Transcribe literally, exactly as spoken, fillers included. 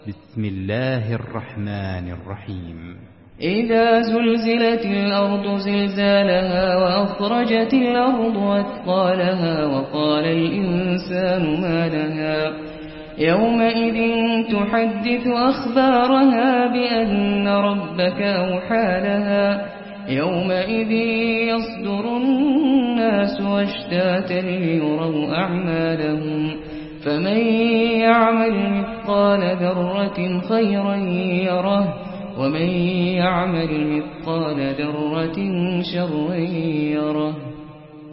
بسم الله الرحمن الرحيم إذا زلزلت الأرض زلزالها وأخرجت الأرض أثقالها وقال الإنسان ما لها يومئذ تحدث أخبارها بأن ربك أوحى لها يومئذ يصدر الناس أشتاتا ليروا أعمالهم فمن يعمل مثقال ذرة خيرا يره ومن يعمل مثقال ذرة شرا يره.